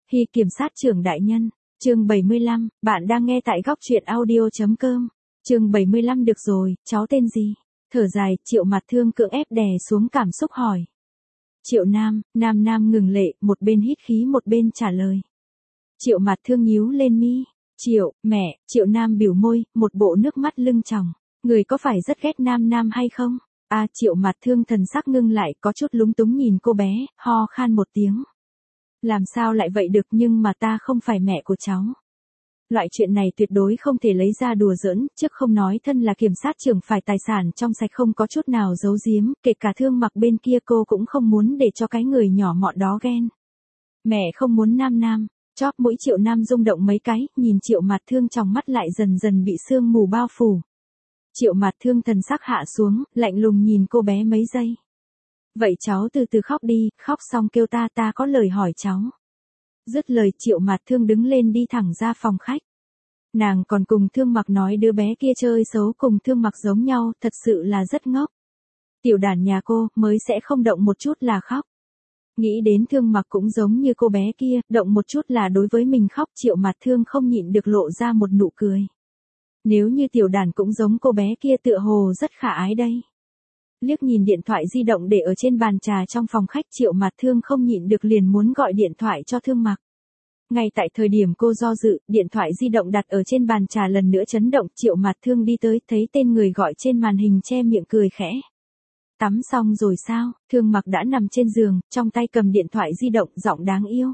Hy kiểm sát trưởng đại nhân, chương 75, bạn đang nghe tại góc truyện audio.com. Chương 75 được rồi, cháu tên gì? Thở dài, Triệu Mặt Thương cưỡng ép đè xuống cảm xúc hỏi. Triệu Nam, Nam ngừng lệ, một bên hít khí một bên trả lời. Triệu Mặt Thương nhíu lên mi. Mẹ, Triệu Nam biểu môi, một bộ nước mắt lưng tròng. Người có phải rất ghét Nam hay không? Triệu Mặt Thương thần sắc ngưng lại, có chút lúng túng nhìn cô bé, ho khan một tiếng. Làm sao lại vậy được, nhưng mà ta không phải mẹ của cháu. Loại chuyện này tuyệt đối không thể lấy ra đùa giỡn, trước không nói thân là kiểm sát trưởng phải tài sản trong sạch không có chút nào giấu giếm, kể cả Thương Mặc bên kia cô cũng không muốn để cho cái người nhỏ mọn đó ghen. Mẹ không muốn Nam. Chóp mũi Triệu Nam rung động mấy cái, nhìn Triệu Mặt Thương trong mắt lại dần dần bị sương mù bao phủ. Triệu Mặt Thương thần sắc hạ xuống, lạnh lùng nhìn cô bé mấy giây. Vậy cháu từ từ khóc đi, khóc xong kêu ta có lời hỏi cháu. Dứt lời Triệu Mặt Thương đứng lên đi thẳng ra phòng khách. Nàng còn cùng Thương Mặc nói đứa bé kia chơi xấu cùng Thương Mặc giống nhau, thật sự là rất ngốc. Tiểu đàn nhà cô mới sẽ không động một chút là khóc. Nghĩ đến Thương Mặc cũng giống như cô bé kia, động một chút là đối với mình khóc, Triệu Mặt Thương không nhịn được lộ ra một nụ cười. Nếu như tiểu đàn cũng giống cô bé kia tựa hồ rất khả ái đây. Liếc nhìn điện thoại di động để ở trên bàn trà trong phòng khách, Triệu Mặt Thương không nhịn được liền muốn gọi điện thoại cho Thương Mặc. Ngay tại thời điểm cô do dự, điện thoại di động đặt ở trên bàn trà lần nữa chấn động, Triệu Mặt Thương đi tới, thấy tên người gọi trên màn hình che miệng cười khẽ. Tắm xong rồi sao? Thương Mặc đã nằm trên giường, trong tay cầm điện thoại di động, giọng đáng yêu.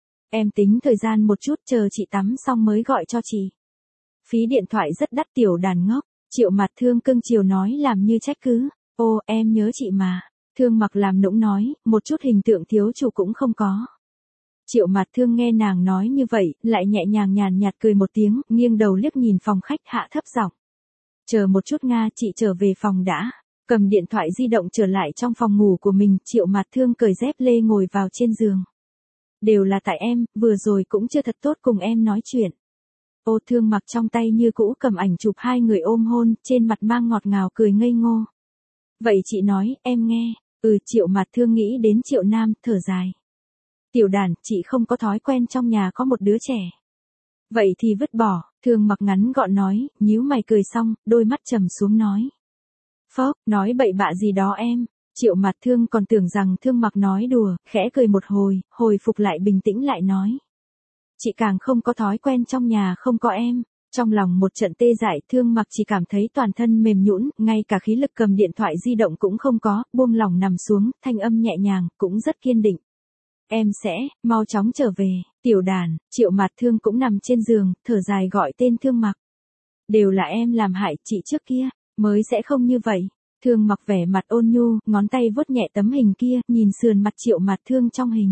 Em tính thời gian một chút, chờ chị tắm xong mới gọi cho chị. Phí điện thoại rất đắt, tiểu đàn ngốc. Triệu Mặt Thương cưng chiều nói làm như trách cứ. Ô, em nhớ chị mà. Thương Mặc làm nũng nói, một chút hình tượng thiếu chủ cũng không có. Triệu Mặt Thương nghe nàng nói như vậy, lại nhẹ nhàng nhàn nhạt cười một tiếng, nghiêng đầu liếc nhìn phòng khách, hạ thấp giọng. Chờ một chút Nga, chị trở về phòng đã. Cầm điện thoại di động trở lại trong phòng ngủ của mình, Triệu Mặt Thương cởi dép lê ngồi vào trên giường. Đều là tại em, vừa rồi cũng chưa thật tốt cùng em nói chuyện. Ô, Thương Mặc trong tay như cũ cầm ảnh chụp hai người ôm hôn, trên mặt mang ngọt ngào cười ngây ngô. Vậy chị nói, em nghe. Triệu Mặt Thương nghĩ đến Triệu Nam, thở dài. Tiểu đàn, chị không có thói quen trong nhà có một đứa trẻ. Vậy thì vứt bỏ, Thương Mặc ngắn gọn nói, nhíu mày cười xong, đôi mắt trầm xuống nói. Phốc, nói bậy bạ gì đó em. Triệu Mặt Thương còn tưởng rằng Thương Mặc nói đùa, khẽ cười một hồi phục lại bình tĩnh lại nói. Chị càng không có thói quen trong nhà không có em. Trong lòng một trận tê dại, Thương Mặc chỉ cảm thấy toàn thân mềm nhũn, ngay cả khí lực cầm điện thoại di động cũng không có, buông lỏng nằm xuống, thanh âm nhẹ nhàng, cũng rất kiên định. Em sẽ, mau chóng trở về, tiểu đàn. Triệu Mặt Thương cũng nằm trên giường, thở dài gọi tên Thương Mặc. Đều là em làm hại chị trước kia, mới sẽ không như vậy. Thương Mặc vẻ mặt ôn nhu, ngón tay vuốt nhẹ tấm hình kia, nhìn sườn mặt Triệu Mặt Thương trong hình.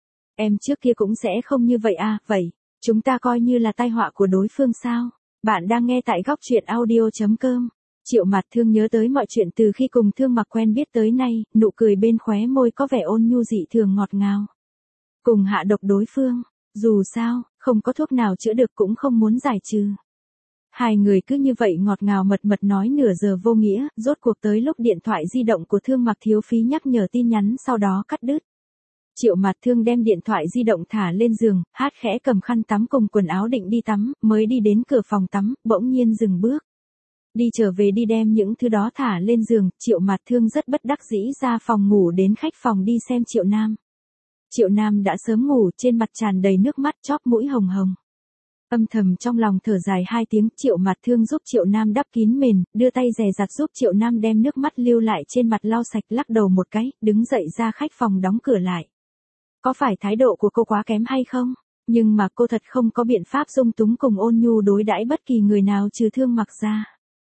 Em trước kia cũng sẽ không như vậy vậy. Chúng ta coi như là tai họa của đối phương sao? Bạn đang nghe tại góc truyện audio.com. Triệu Mặt Thương nhớ tới mọi chuyện từ khi cùng Thương Mặc quen biết tới nay, nụ cười bên khóe môi có vẻ ôn nhu dị thường ngọt ngào. Cùng hạ độc đối phương, dù sao, không có thuốc nào chữa được cũng không muốn giải trừ. Hai người cứ như vậy ngọt ngào mật nói nửa giờ vô nghĩa, rốt cuộc tới lúc điện thoại di động của Thương Mặc thiếu phí nhắc nhở tin nhắn sau đó cắt đứt. Triệu Mặt Thương đem điện thoại di động thả lên giường, hát khẽ cầm khăn tắm cùng quần áo định đi tắm, mới đi đến cửa phòng tắm, bỗng nhiên dừng bước. Đi trở về đi đem những thứ đó thả lên giường, Triệu Mặt Thương rất bất đắc dĩ ra phòng ngủ đến khách phòng đi xem Triệu Nam. Triệu Nam đã sớm ngủ, trên mặt tràn đầy nước mắt, chóp mũi hồng hồng. Âm thầm trong lòng thở dài hai tiếng, Triệu Mặt Thương giúp Triệu Nam đắp kín mền, đưa tay dè dặt giúp Triệu Nam đem nước mắt lưu lại trên mặt lau sạch, lắc đầu một cái, đứng dậy ra khách phòng đóng cửa lại. Có phải thái độ của cô quá kém hay không? Nhưng mà cô thật không có biện pháp dung túng cùng ôn nhu đối đãi bất kỳ người nào trừ Thương Mặc ra.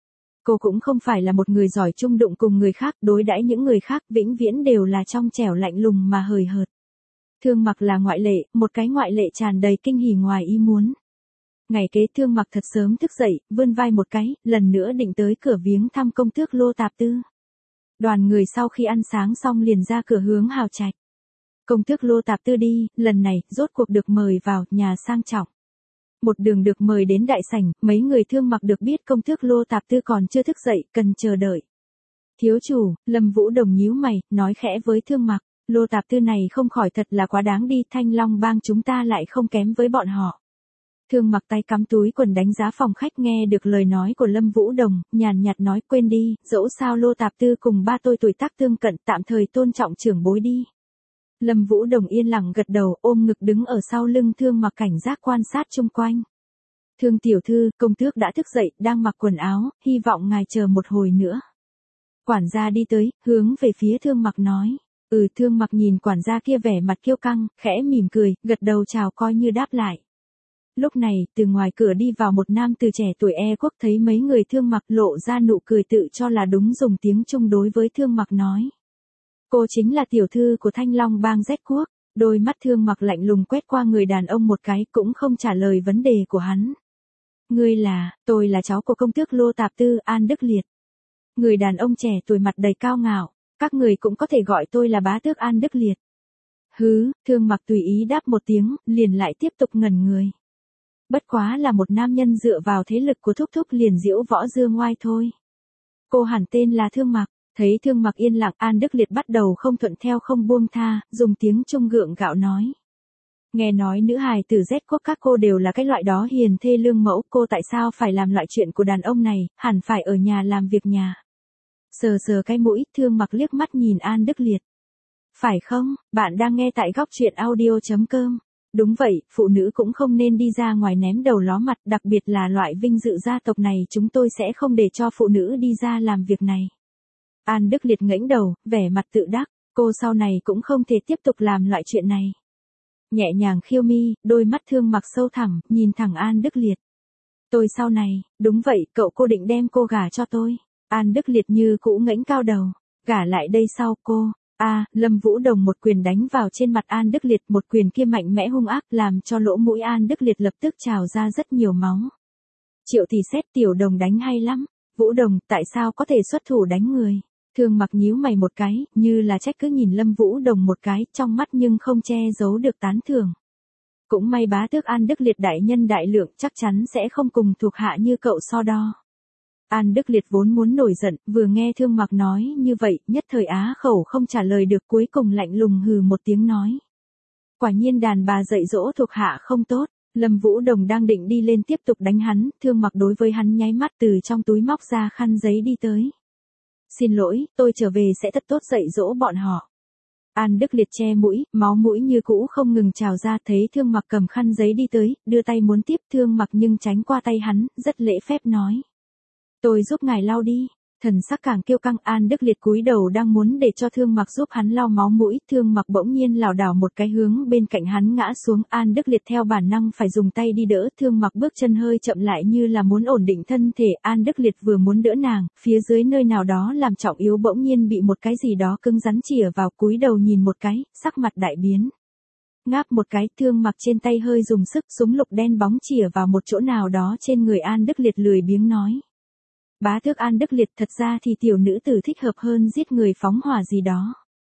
Cô cũng không phải là một người giỏi chung đụng cùng người khác, đối đãi những người khác vĩnh viễn đều là trong trẻo lạnh lùng mà hời hợt. Thương Mặc là ngoại lệ, một cái ngoại lệ tràn đầy kinh hỉ ngoài ý muốn. Ngày kế Thương Mặc thật sớm thức dậy, vươn vai một cái, lần nữa định tới cửa viếng thăm công tước Lô Tạp Tư. Đoàn người sau khi ăn sáng xong liền ra cửa hướng Hào Trạch. Công tước Lô Tạp Tư đi, lần này, rốt cuộc được mời vào, nhà sang trọng. Một đường được mời đến đại sảnh, mấy người Thương Mặc được biết công tước Lô Tạp Tư còn chưa thức dậy, cần chờ đợi. Thiếu chủ, Lâm Vũ Đồng nhíu mày, nói khẽ với Thương Mặc. Lô Tạp Tư này không khỏi thật là quá đáng đi, Thanh Long Bang chúng ta lại không kém với bọn họ. Thương Mặc tay cắm túi quần đánh giá phòng khách nghe được lời nói của Lâm Vũ Đồng, nhàn nhạt nói quên đi, dẫu sao Lô Tạp Tư cùng ba tôi tuổi tác tương cận, tạm thời tôn trọng trưởng bối đi. Lâm Vũ Đồng yên lặng gật đầu, ôm ngực đứng ở sau lưng Thương Mặc cảnh giác quan sát chung quanh. Thương tiểu thư, công tước đã thức dậy, đang mặc quần áo, hy vọng ngài chờ một hồi nữa. Quản gia đi tới, hướng về phía Thương Mặc nói. Thương Mặc nhìn quản gia kia vẻ mặt kiêu căng, khẽ mỉm cười, gật đầu chào coi như đáp lại. Lúc này, từ ngoài cửa đi vào một nam từ trẻ tuổi Quốc, thấy mấy người Thương Mặc lộ ra nụ cười tự cho là đúng, dùng tiếng Trung đối với Thương Mặc nói. Cô chính là tiểu thư của Thanh Long Bang Z quốc. Đôi mắt Thương Mặc lạnh lùng quét qua người đàn ông một cái, cũng không trả lời vấn đề của hắn. Tôi là cháu của công tước Lô Tạp Tư, An Đức Liệt. Người đàn ông trẻ tuổi mặt đầy cao ngạo, các người cũng có thể gọi tôi là bá tước An Đức Liệt. Thương Mặc tùy ý đáp một tiếng, liền lại tiếp tục ngẩn người. Bất quá là một nam nhân dựa vào thế lực của thúc thúc liền diễu võ dương ngoai thôi. Cô hẳn tên là Thương Mặc. Thấy Thương Mặc yên lặng, An Đức Liệt bắt đầu không thuận theo không buông tha, dùng tiếng Trung gượng gạo nói. Nghe nói nữ hài từ Z quốc các cô đều là cái loại đó hiền thê lương mẫu, cô tại sao phải làm loại chuyện của đàn ông này, hẳn phải ở nhà làm việc nhà. Sờ cái mũi, Thương Mặc liếc mắt nhìn An Đức Liệt. Phải không, bạn đang nghe tại góc truyện audio.com. Đúng vậy, phụ nữ cũng không nên đi ra ngoài ném đầu ló mặt, đặc biệt là loại vinh dự gia tộc này, chúng tôi sẽ không để cho phụ nữ đi ra làm việc này. An Đức Liệt ngẩng đầu, vẻ mặt tự đắc, cô sau này cũng không thể tiếp tục làm loại chuyện này. Nhẹ nhàng khiêu mi, đôi mắt Thương Mặc sâu thẳm, nhìn thẳng An Đức Liệt. Tôi sau này, đúng vậy, cô định đem cô gả cho tôi. An Đức Liệt như cũ ngẩng cao đầu, gả lại đây sau cô. Lâm Vũ Đồng một quyền đánh vào trên mặt An Đức Liệt, một quyền kia mạnh mẽ hung ác làm cho lỗ mũi An Đức Liệt lập tức trào ra rất nhiều máu. Triệu thì xét tiểu đồng đánh hay lắm. Vũ Đồng, tại sao có thể xuất thủ đánh người? Thương Mặc nhíu mày một cái, như là trách cứ nhìn Lâm Vũ Đồng một cái, trong mắt nhưng không che giấu được tán thưởng. Cũng may bá tước An Đức Liệt đại nhân đại lượng, chắc chắn sẽ không cùng thuộc hạ như cậu so đo. An Đức Liệt vốn muốn nổi giận, vừa nghe Thương Mặc nói như vậy, nhất thời á khẩu không trả lời được, cuối cùng lạnh lùng hừ một tiếng nói. Quả nhiên đàn bà dạy dỗ thuộc hạ không tốt. Lâm Vũ Đồng đang định đi lên tiếp tục đánh hắn, Thương Mặc đối với hắn nháy mắt, từ trong túi móc ra khăn giấy đi tới. Xin lỗi, tôi trở về sẽ thật tốt dạy dỗ bọn họ. An Đức Liệt che mũi, máu mũi như cũ không ngừng trào ra, thấy Thương Mặc cầm khăn giấy đi tới, đưa tay muốn tiếp Thương Mặc nhưng tránh qua tay hắn, rất lễ phép nói. Tôi giúp ngài lau đi. Thần sắc càng kiêu căng, An Đức Liệt cúi đầu đang muốn để cho Thương Mặc giúp hắn lau máu mũi, Thương Mặc bỗng nhiên lảo đảo một cái hướng bên cạnh hắn ngã xuống, An Đức Liệt theo bản năng phải dùng tay đi đỡ, Thương Mặc bước chân hơi chậm lại như là muốn ổn định thân thể, An Đức Liệt vừa muốn đỡ nàng, phía dưới nơi nào đó làm trọng yếu bỗng nhiên bị một cái gì đó cứng rắn chìa vào, cúi đầu nhìn một cái, sắc mặt đại biến. Ngáp một cái, Thương Mặc trên tay hơi dùng sức, súng lục đen bóng chìa vào một chỗ nào đó trên người An Đức Liệt, lười biếng nói. Bá tước An Đức Liệt, thật ra thì tiểu nữ tử thích hợp hơn giết người phóng hỏa gì đó.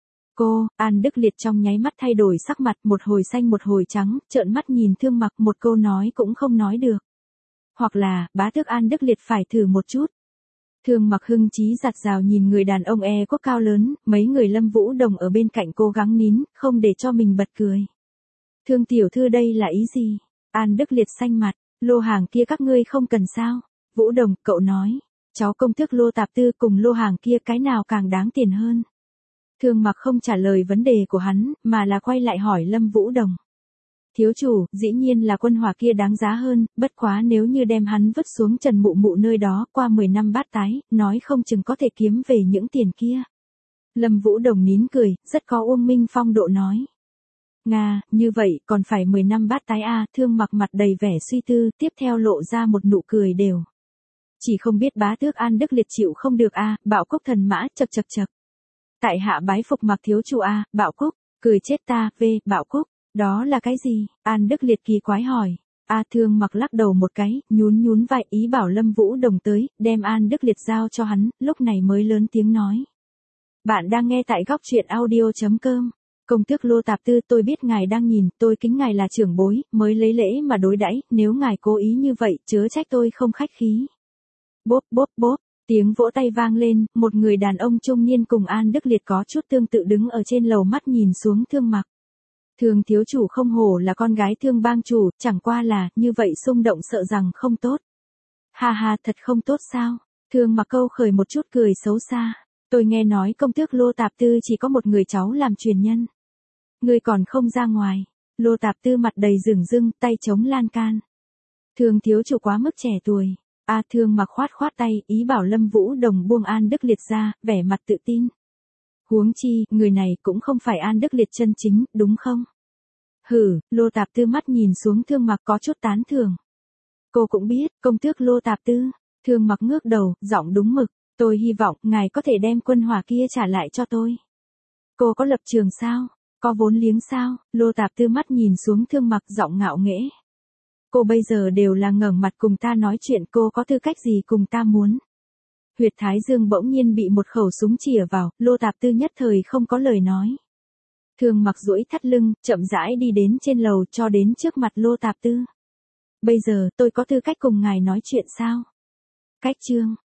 An Đức Liệt trong nháy mắt thay đổi sắc mặt, một hồi xanh một hồi trắng, trợn mắt nhìn Thương Mặc, một câu nói cũng không nói được. Hoặc là, bá tước An Đức Liệt phải thử một chút. Thương Mặc hưng chí giặt rào nhìn người đàn ông quốc cao lớn, mấy người Lâm Vũ Đồng ở bên cạnh cố gắng nín, không để cho mình bật cười. Thương tiểu thư đây là ý gì? An Đức Liệt xanh mặt, lô hàng kia các ngươi không cần sao? Vũ Đồng, cậu nói. Cháu công tước Lô Tạp Tư cùng lô hàng kia cái nào càng đáng tiền hơn? Thương Mặc không trả lời vấn đề của hắn, mà là quay lại hỏi Lâm Vũ Đồng. Thiếu chủ, dĩ nhiên là quân hỏa kia đáng giá hơn, bất quá nếu như đem hắn vứt xuống Trần Mụ Mụ nơi đó, qua 10 năm bát tái, nói không chừng có thể kiếm về những tiền kia. Lâm Vũ Đồng nín cười, rất có uông minh phong độ nói. Nga, như vậy, còn phải 10 năm bát tái Thương Mặc mặt đầy vẻ suy tư, tiếp theo lộ ra một nụ cười đều. Chỉ không biết bá tước An Đức Liệt chịu không được Bạo Cúc thần mã, chậc. Tại hạ bái phục Mặc thiếu chủ Bạo Cúc, cười chết ta, Bạo Cúc, đó là cái gì? An Đức Liệt kỳ quái hỏi. Thương Mặc lắc đầu một cái, nhún vai, ý bảo Lâm Vũ Đồng tới, đem An Đức Liệt giao cho hắn, lúc này mới lớn tiếng nói. Bạn đang nghe tại góc truyện audio.com. Công tước Lô Tạp Tư, tôi biết ngài đang nhìn, tôi kính ngài là trưởng bối, mới lấy lễ mà đối đãi, nếu ngài cố ý như vậy, chớ trách tôi không khách khí. Bốp, Tiếng vỗ tay vang lên, một người đàn ông trung niên cùng An Đức Liệt có chút tương tự đứng ở trên lầu mắt nhìn xuống Thương Mặc. Thương thiếu chủ không hổ là con gái Thương bang chủ, chẳng qua là, như vậy xung động sợ rằng không tốt. Ha ha, thật không tốt sao? Thương Mặc câu khởi một chút cười xấu xa. Tôi nghe nói công tước Lô Tạp Tư chỉ có một người cháu làm truyền nhân. Ngươi còn không ra ngoài. Lô Tạp Tư mặt đầy rừng rưng, tay chống lan can. Thương thiếu chủ quá mức trẻ tuổi. Thương Mặc khoát khoát tay, ý bảo Lâm Vũ Đồng buông An Đức Liệt ra, vẻ mặt tự tin. Huống chi, người này cũng không phải An Đức Liệt chân chính, đúng không? Hử, Lô Tạp Tư mắt nhìn xuống Thương Mặc có chút tán thưởng. Cô cũng biết, công tước Lô Tạp Tư. Thương Mặc ngước đầu, giọng đúng mực. Tôi hy vọng, ngài có thể đem quân hỏa kia trả lại cho tôi. Cô có lập trường sao? Có vốn liếng sao? Lô Tạp Tư mắt nhìn xuống Thương Mặc giọng ngạo nghễ. Cô bây giờ đều là ngẩng mặt cùng ta nói chuyện, cô có tư cách gì cùng ta muốn? Huyệt thái dương bỗng nhiên bị một khẩu súng chĩa vào, Lô Tạp Tư nhất thời không có lời nói. Thương Mặc duỗi thắt lưng, chậm rãi đi đến trên lầu cho đến trước mặt Lô Tạp Tư. Bây giờ tôi có tư cách cùng ngài nói chuyện sao? Cách chương